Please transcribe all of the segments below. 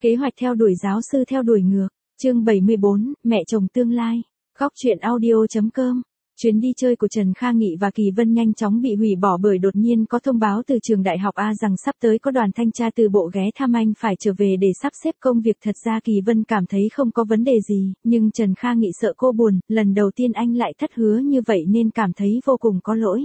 Kế hoạch theo đuổi giáo sư theo đuổi ngược. Chương 74, mẹ chồng tương lai. Góc truyện audio.com. Chuyến đi chơi của Trần Kha Nghị và Kỳ Vân nhanh chóng bị hủy bỏ bởi đột nhiên có thông báo từ trường đại học A rằng sắp tới có đoàn thanh tra từ bộ ghé thăm anh phải trở về để sắp xếp công việc. Thật ra Kỳ Vân cảm thấy không có vấn đề gì, nhưng Trần Kha Nghị sợ cô buồn, lần đầu tiên anh lại thất hứa như vậy nên cảm thấy vô cùng có lỗi.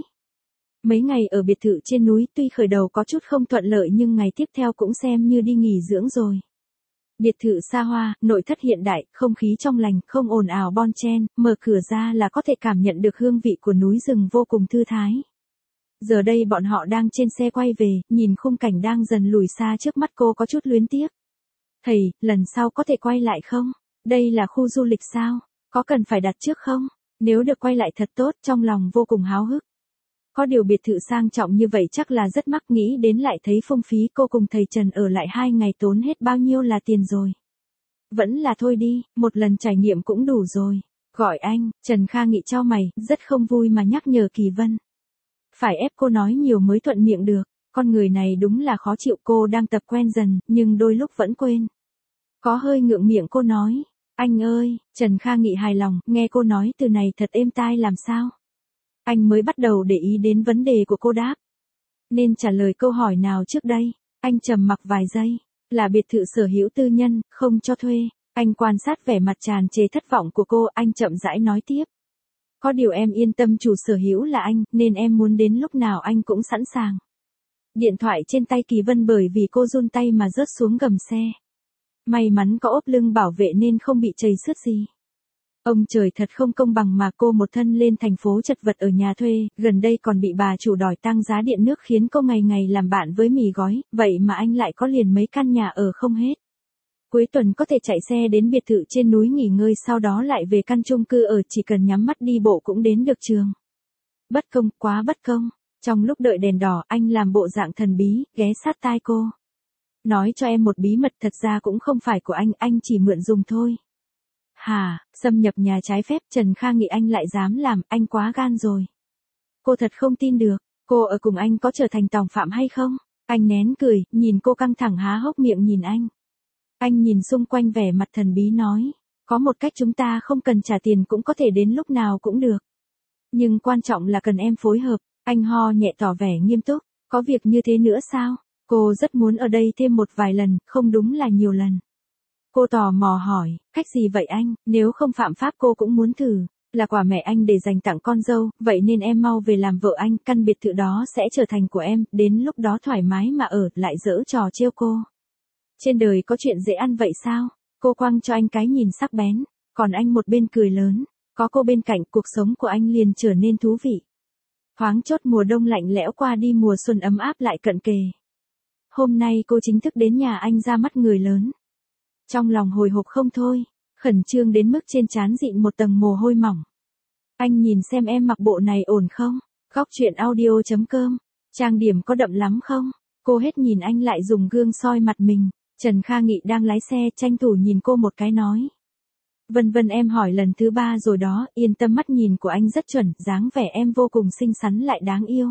Mấy ngày ở biệt thự trên núi tuy khởi đầu có chút không thuận lợi nhưng ngày tiếp theo cũng xem như đi nghỉ dưỡng rồi. Biệt thự xa hoa, nội thất hiện đại, không khí trong lành, không ồn ào bon chen, mở cửa ra là có thể cảm nhận được hương vị của núi rừng vô cùng thư thái. Giờ đây bọn họ đang trên xe quay về, nhìn khung cảnh đang dần lùi xa trước mắt cô có chút luyến tiếc. Thầy, lần sau có thể quay lại không? Đây là khu du lịch sao? Có cần phải đặt trước không? Nếu được quay lại thật tốt, trong lòng vô cùng háo hức. Có điều biệt thự sang trọng như vậy chắc là rất mắc, nghĩ đến lại thấy phung phí. Cô cùng thầy Trần ở lại 2 ngày tốn hết bao nhiêu là tiền rồi. Vẫn là thôi đi, một lần trải nghiệm cũng đủ rồi. Gọi anh, Trần Kha Nghị chau mày, rất không vui mà nhắc nhở Kỳ Vân. Phải ép cô nói nhiều mới thuận miệng được, con người này đúng là khó chịu. Cô đang tập quen dần, nhưng đôi lúc vẫn quên. Có hơi ngượng miệng cô nói, anh ơi. Trần Kha Nghị hài lòng, nghe cô nói từ này thật êm tai làm sao. Anh mới bắt đầu để ý đến vấn đề của cô đáp. Nên trả lời câu hỏi nào trước đây? Anh trầm mặc vài giây. Là biệt thự sở hữu tư nhân, không cho thuê. Anh quan sát vẻ mặt tràn trề thất vọng của cô, anh chậm rãi nói tiếp. Có điều em yên tâm, chủ sở hữu là anh, nên em muốn đến lúc nào anh cũng sẵn sàng. Điện thoại trên tay Kỳ Vân bởi vì cô run tay mà rớt xuống gầm xe. May mắn có ốp lưng bảo vệ nên không bị trầy xước gì. Ông trời thật không công bằng mà cô một thân lên thành phố chật vật ở nhà thuê, gần đây còn bị bà chủ đòi tăng giá điện nước khiến cô ngày ngày làm bạn với mì gói, vậy mà anh lại có liền mấy căn nhà ở không hết. Cuối tuần có thể chạy xe đến biệt thự trên núi nghỉ ngơi, sau đó lại về căn chung cư ở, chỉ cần nhắm mắt đi bộ cũng đến được trường. Bất công, quá bất công. Trong lúc đợi đèn đỏ, anh làm bộ dạng thần bí, ghé sát tai cô. Nói cho em một bí mật, thật ra cũng không phải của anh chỉ mượn dùng thôi. Hả, xâm nhập nhà trái phép? Trần Kha Nghị anh lại dám làm, anh quá gan rồi. Cô thật không tin được, cô ở cùng anh có trở thành tòng phạm hay không? Anh nén cười, nhìn cô căng thẳng há hốc miệng nhìn anh. Anh nhìn xung quanh vẻ mặt thần bí nói, có một cách chúng ta không cần trả tiền cũng có thể đến lúc nào cũng được. Nhưng quan trọng là cần em phối hợp. Anh ho nhẹ tỏ vẻ nghiêm túc, có việc như thế nữa sao? Cô rất muốn ở đây thêm một vài lần, không đúng là nhiều lần. Cô tò mò hỏi, cách gì vậy anh? Nếu không phạm pháp cô cũng muốn thử. Là quà mẹ anh để dành tặng con dâu, vậy nên em mau về làm vợ anh, căn biệt thự đó sẽ trở thành của em, đến lúc đó thoải mái mà ở, lại giở trò trêu cô. Trên đời có chuyện dễ ăn vậy sao? Cô quăng cho anh cái nhìn sắc bén, còn anh một bên cười lớn, có cô bên cạnh cuộc sống của anh liền trở nên thú vị. Thoáng chốt mùa đông lạnh lẽo qua đi, mùa xuân ấm áp lại cận kề. Hôm nay cô chính thức đến nhà anh ra mắt người lớn. Trong lòng hồi hộp không thôi, khẩn trương đến mức trên trán dịn một tầng mồ hôi mỏng. Anh nhìn xem em mặc bộ này ổn không? Góc truyện audio.com. Trang điểm có đậm lắm không? Cô hết nhìn anh lại dùng gương soi mặt mình. Trần Kha Nghị đang lái xe tranh thủ nhìn cô một cái nói. Vân em hỏi lần thứ 3 rồi đó, yên tâm, mắt nhìn của anh rất chuẩn, dáng vẻ em vô cùng xinh xắn lại đáng yêu.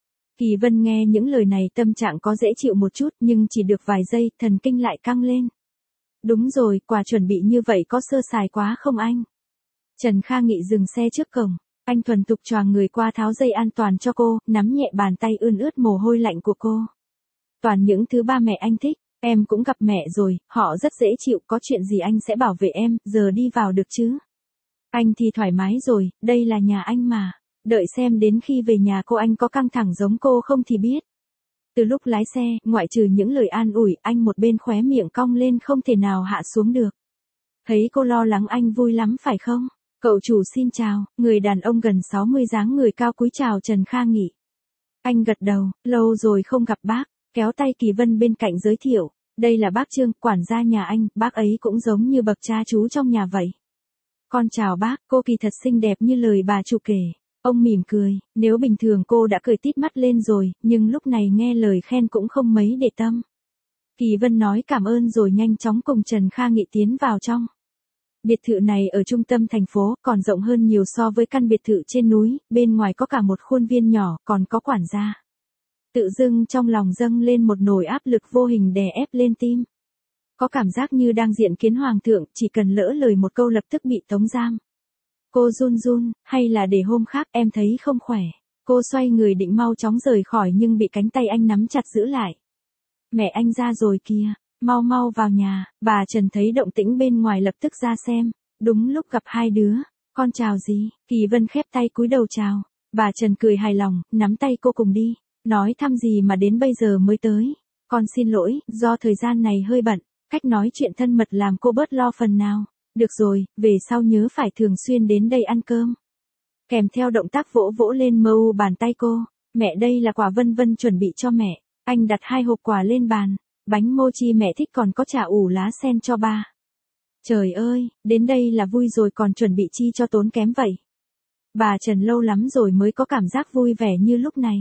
Kỳ Vân nghe những lời này tâm trạng có dễ chịu một chút, nhưng chỉ được vài giây, thần kinh lại căng lên. Đúng rồi, quà chuẩn bị như vậy có sơ sài quá không anh? Trần Kha Nghị dừng xe trước cổng, anh thuần thục choàng người qua tháo dây an toàn cho cô, nắm nhẹ bàn tay ươn ướt mồ hôi lạnh của cô. Toàn những thứ ba mẹ anh thích, em cũng gặp mẹ rồi, họ rất dễ chịu, có chuyện gì anh sẽ bảo vệ em, giờ đi vào được chứ? Anh thì thoải mái rồi, đây là nhà anh mà, đợi xem đến khi về nhà cô anh có căng thẳng giống cô không thì biết. Từ lúc lái xe, ngoại trừ những lời an ủi, anh một bên khóe miệng cong lên không thể nào hạ xuống được. Thấy cô lo lắng anh vui lắm phải không? Cậu chủ xin chào, người đàn ông gần 60 dáng người cao cúi chào Trần Kha Nghị. Anh gật đầu, lâu rồi không gặp bác, kéo tay Kỳ Vân bên cạnh giới thiệu. Đây là bác Trương, quản gia nhà anh, bác ấy cũng giống như bậc cha chú trong nhà vậy. Con chào bác, cô kỳ thật xinh đẹp như lời bà chủ kể. Ông mỉm cười, nếu bình thường cô đã cười tít mắt lên rồi, nhưng lúc này nghe lời khen cũng không mấy để tâm. Kỳ Vân nói cảm ơn rồi nhanh chóng cùng Trần Kha Nghị tiến vào trong. Biệt thự này ở trung tâm thành phố, còn rộng hơn nhiều so với căn biệt thự trên núi, bên ngoài có cả một khuôn viên nhỏ, còn có quản gia. Tự dưng trong lòng dâng lên một nỗi áp lực vô hình đè ép lên tim. Có cảm giác như đang diện kiến hoàng thượng, chỉ cần lỡ lời một câu lập tức bị tống giam. Cô run run, hay là để hôm khác em thấy không khỏe. Cô xoay người định mau chóng rời khỏi nhưng bị cánh tay anh nắm chặt giữ lại. Mẹ anh ra rồi kìa, mau mau vào nhà. Bà Trần thấy động tĩnh bên ngoài lập tức ra xem. Đúng lúc gặp hai đứa. Con chào gì? Kỳ Vân khép tay cúi đầu chào. Bà Trần cười hài lòng, nắm tay cô cùng đi. Nói thăm gì mà đến bây giờ mới tới. Con xin lỗi, do thời gian này hơi bận. Cách nói chuyện thân mật làm cô bớt lo phần nào. Được rồi, về sau nhớ phải thường xuyên đến đây ăn cơm. Kèm theo động tác vỗ vỗ lên mu bàn tay cô. Mẹ đây là quà Vân Vân chuẩn bị cho mẹ. Anh đặt 2 hộp quà lên bàn. Bánh mochi mẹ thích còn có trà ủ lá sen cho ba. Trời ơi, đến đây là vui rồi còn chuẩn bị chi cho tốn kém vậy. Bà Trần lâu lắm rồi mới có cảm giác vui vẻ như lúc này.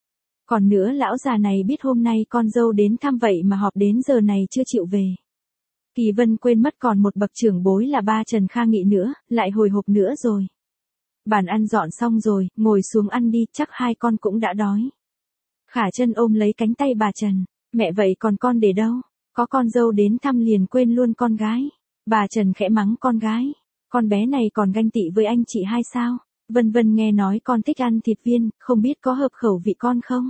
Còn nữa lão già này biết hôm nay con dâu đến thăm vậy mà họp đến giờ này chưa chịu về. Kỳ Vân quên mất còn một bậc trưởng bối là ba Trần Kha Nghị nữa, lại hồi hộp nữa rồi. Bàn ăn dọn xong rồi, ngồi xuống ăn đi, chắc hai con cũng đã đói. Khả Trân ôm lấy cánh tay bà Trần, mẹ vậy còn con để đâu? Có con dâu đến thăm liền quên luôn con gái. Bà Trần khẽ mắng con gái, con bé này còn ganh tị với anh chị hai sao? Vân Vân nghe nói con thích ăn thịt viên, không biết có hợp khẩu vị con không?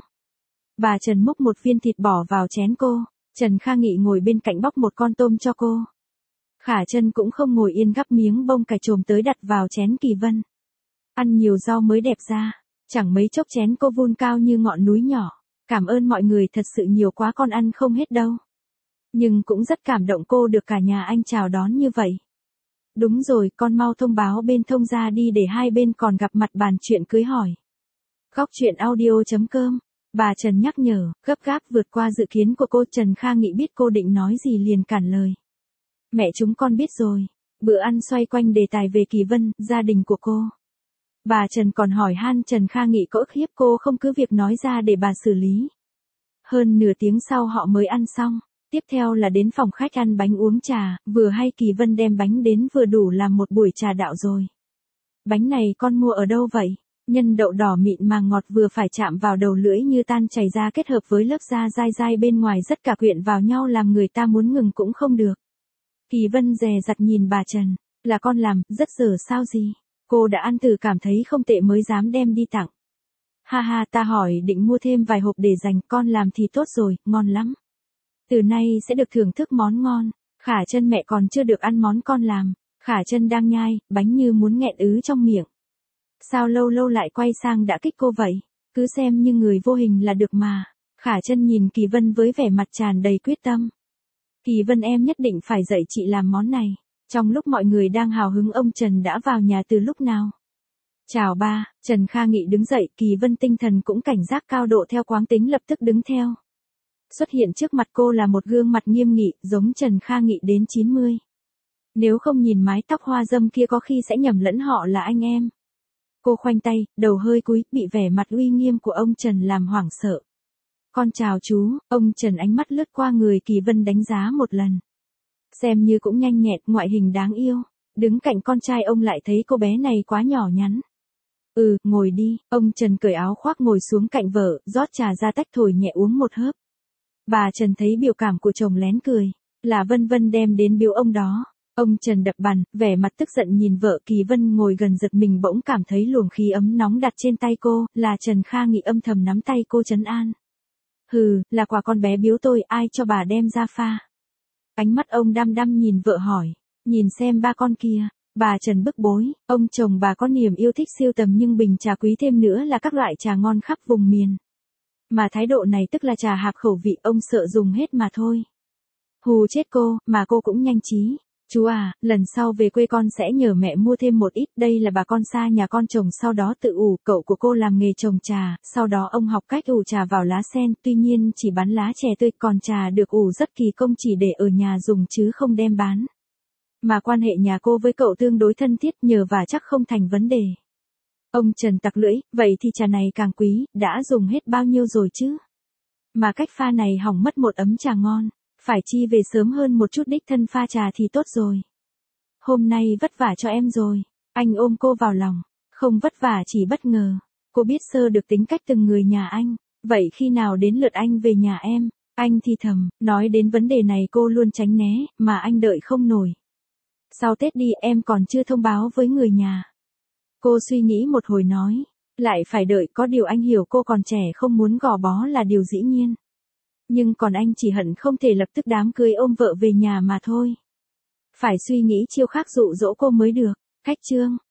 Bà Trần múc một viên thịt bỏ vào chén cô, Trần Kha Nghị ngồi bên cạnh bóc một con tôm cho cô. Khả Trân cũng không ngồi yên gắp miếng bông cải trồm tới đặt vào chén Kỳ Vân. Ăn nhiều rau mới đẹp ra, chẳng mấy chốc chén cô vun cao như ngọn núi nhỏ. Cảm ơn mọi người thật sự nhiều quá con ăn không hết đâu. Nhưng cũng rất cảm động cô được cả nhà anh chào đón như vậy. Đúng rồi, con mau thông báo bên thông gia đi để hai bên còn gặp mặt bàn chuyện cưới hỏi. Góc chuyện audio.com. Bà Trần nhắc nhở, gấp gáp vượt qua dự kiến của cô. Trần Kha Nghị biết cô định nói gì liền cản lời. Mẹ chúng con biết rồi. Bữa ăn xoay quanh đề tài về Kỳ Vân, gia đình của cô. Bà Trần còn hỏi han Trần Kha Nghị có ức hiếp cô không, cứ việc nói ra để bà xử lý. Hơn nửa tiếng sau họ mới ăn xong. Tiếp theo là đến phòng khách ăn bánh uống trà, vừa hay Kỳ Vân đem bánh đến vừa đủ làm một buổi trà đạo rồi. Bánh này con mua ở đâu vậy? Nhân đậu đỏ mịn màng ngọt vừa phải chạm vào đầu lưỡi như tan chảy ra kết hợp với lớp da dai dai bên ngoài rất cả quyện vào nhau làm người ta muốn ngừng cũng không được. Kỳ Vân dè dặt nhìn bà Trần, là con làm, rất dở sao gì? Cô đã ăn thử cảm thấy không tệ mới dám đem đi tặng. Ha ha, ta hỏi định mua thêm vài hộp để dành, con làm thì tốt rồi, ngon lắm. Từ nay sẽ được thưởng thức món ngon. Khả Trân mẹ còn chưa được ăn món con làm. Khả Trân đang nhai, bánh như muốn nghẹn ứ trong miệng. Sao lâu lâu lại quay sang đã kích cô vậy? Cứ xem như người vô hình là được mà. Khả Trân nhìn Kỳ Vân với vẻ mặt tràn đầy quyết tâm. Kỳ Vân em nhất định phải dạy chị làm món này. Trong lúc mọi người đang hào hứng ông Trần đã vào nhà từ lúc nào? Chào ba, Trần Kha Nghị đứng dậy, Kỳ Vân tinh thần cũng cảnh giác cao độ theo quán tính lập tức đứng theo. Xuất hiện trước mặt cô là một gương mặt nghiêm nghị, giống Trần Kha Nghị đến 90. Nếu không nhìn mái tóc hoa dâm kia có khi sẽ nhầm lẫn họ là anh em. Cô khoanh tay, đầu hơi cúi, bị vẻ mặt uy nghiêm của ông Trần làm hoảng sợ. Con chào chú, ông Trần ánh mắt lướt qua người Kỳ Vân đánh giá một lần. Xem như cũng nhanh nhẹn, ngoại hình đáng yêu. Đứng cạnh con trai ông lại thấy cô bé này quá nhỏ nhắn. Ngồi đi, ông Trần cởi áo khoác ngồi xuống cạnh vợ, rót trà ra tách thổi nhẹ uống một hớp. Bà Trần thấy biểu cảm của chồng lén cười, là Vân Vân đem đến biếu ông đó. Ông Trần đập bàn, vẻ mặt tức giận nhìn vợ. Kỳ Vân ngồi gần giật mình bỗng cảm thấy luồng khí ấm nóng đặt trên tay cô, là Trần Kha Nghị âm thầm nắm tay cô trấn an. Là quà con bé biếu tôi, ai cho bà đem ra pha. Ánh mắt ông đăm đăm nhìn vợ hỏi, nhìn xem ba con kia. Bà Trần bức bối, ông chồng bà có niềm yêu thích siêu tầm nhưng bình trà quý thêm nữa là các loại trà ngon khắp vùng miền. Mà thái độ này tức là trà hạp khẩu vị, ông sợ dùng hết mà thôi. Hù chết cô, mà cô cũng nhanh trí. Chú à, lần sau về quê con sẽ nhờ mẹ mua thêm một ít, đây là bà con xa nhà con trồng sau đó tự ủ, cậu của cô làm nghề trồng trà, sau đó ông học cách ủ trà vào lá sen, tuy nhiên chỉ bán lá chè tươi, còn trà được ủ rất kỳ công chỉ để ở nhà dùng chứ không đem bán. Mà quan hệ nhà cô với cậu tương đối thân thiết, nhờ và chắc không thành vấn đề. Ông Trần tặc lưỡi, vậy thì trà này càng quý, đã dùng hết bao nhiêu rồi chứ? Mà cách pha này hỏng mất một ấm trà ngon, phải chi về sớm hơn một chút đích thân pha trà thì tốt rồi. Hôm nay vất vả cho em rồi, anh ôm cô vào lòng, không vất vả chỉ bất ngờ. Cô biết sơ được tính cách từng người nhà anh, vậy khi nào đến lượt anh về nhà em? Anh thì thầm, nói đến vấn đề này cô luôn tránh né, mà anh đợi không nổi. Sau Tết đi em còn chưa thông báo với người nhà. Cô suy nghĩ một hồi nói, lại phải đợi, có điều anh hiểu cô còn trẻ không muốn gò bó là điều dĩ nhiên. Nhưng còn anh chỉ hận không thể lập tức đám cưới ôm vợ về nhà mà thôi. Phải suy nghĩ chiêu khác dụ dỗ cô mới được. Khách trương.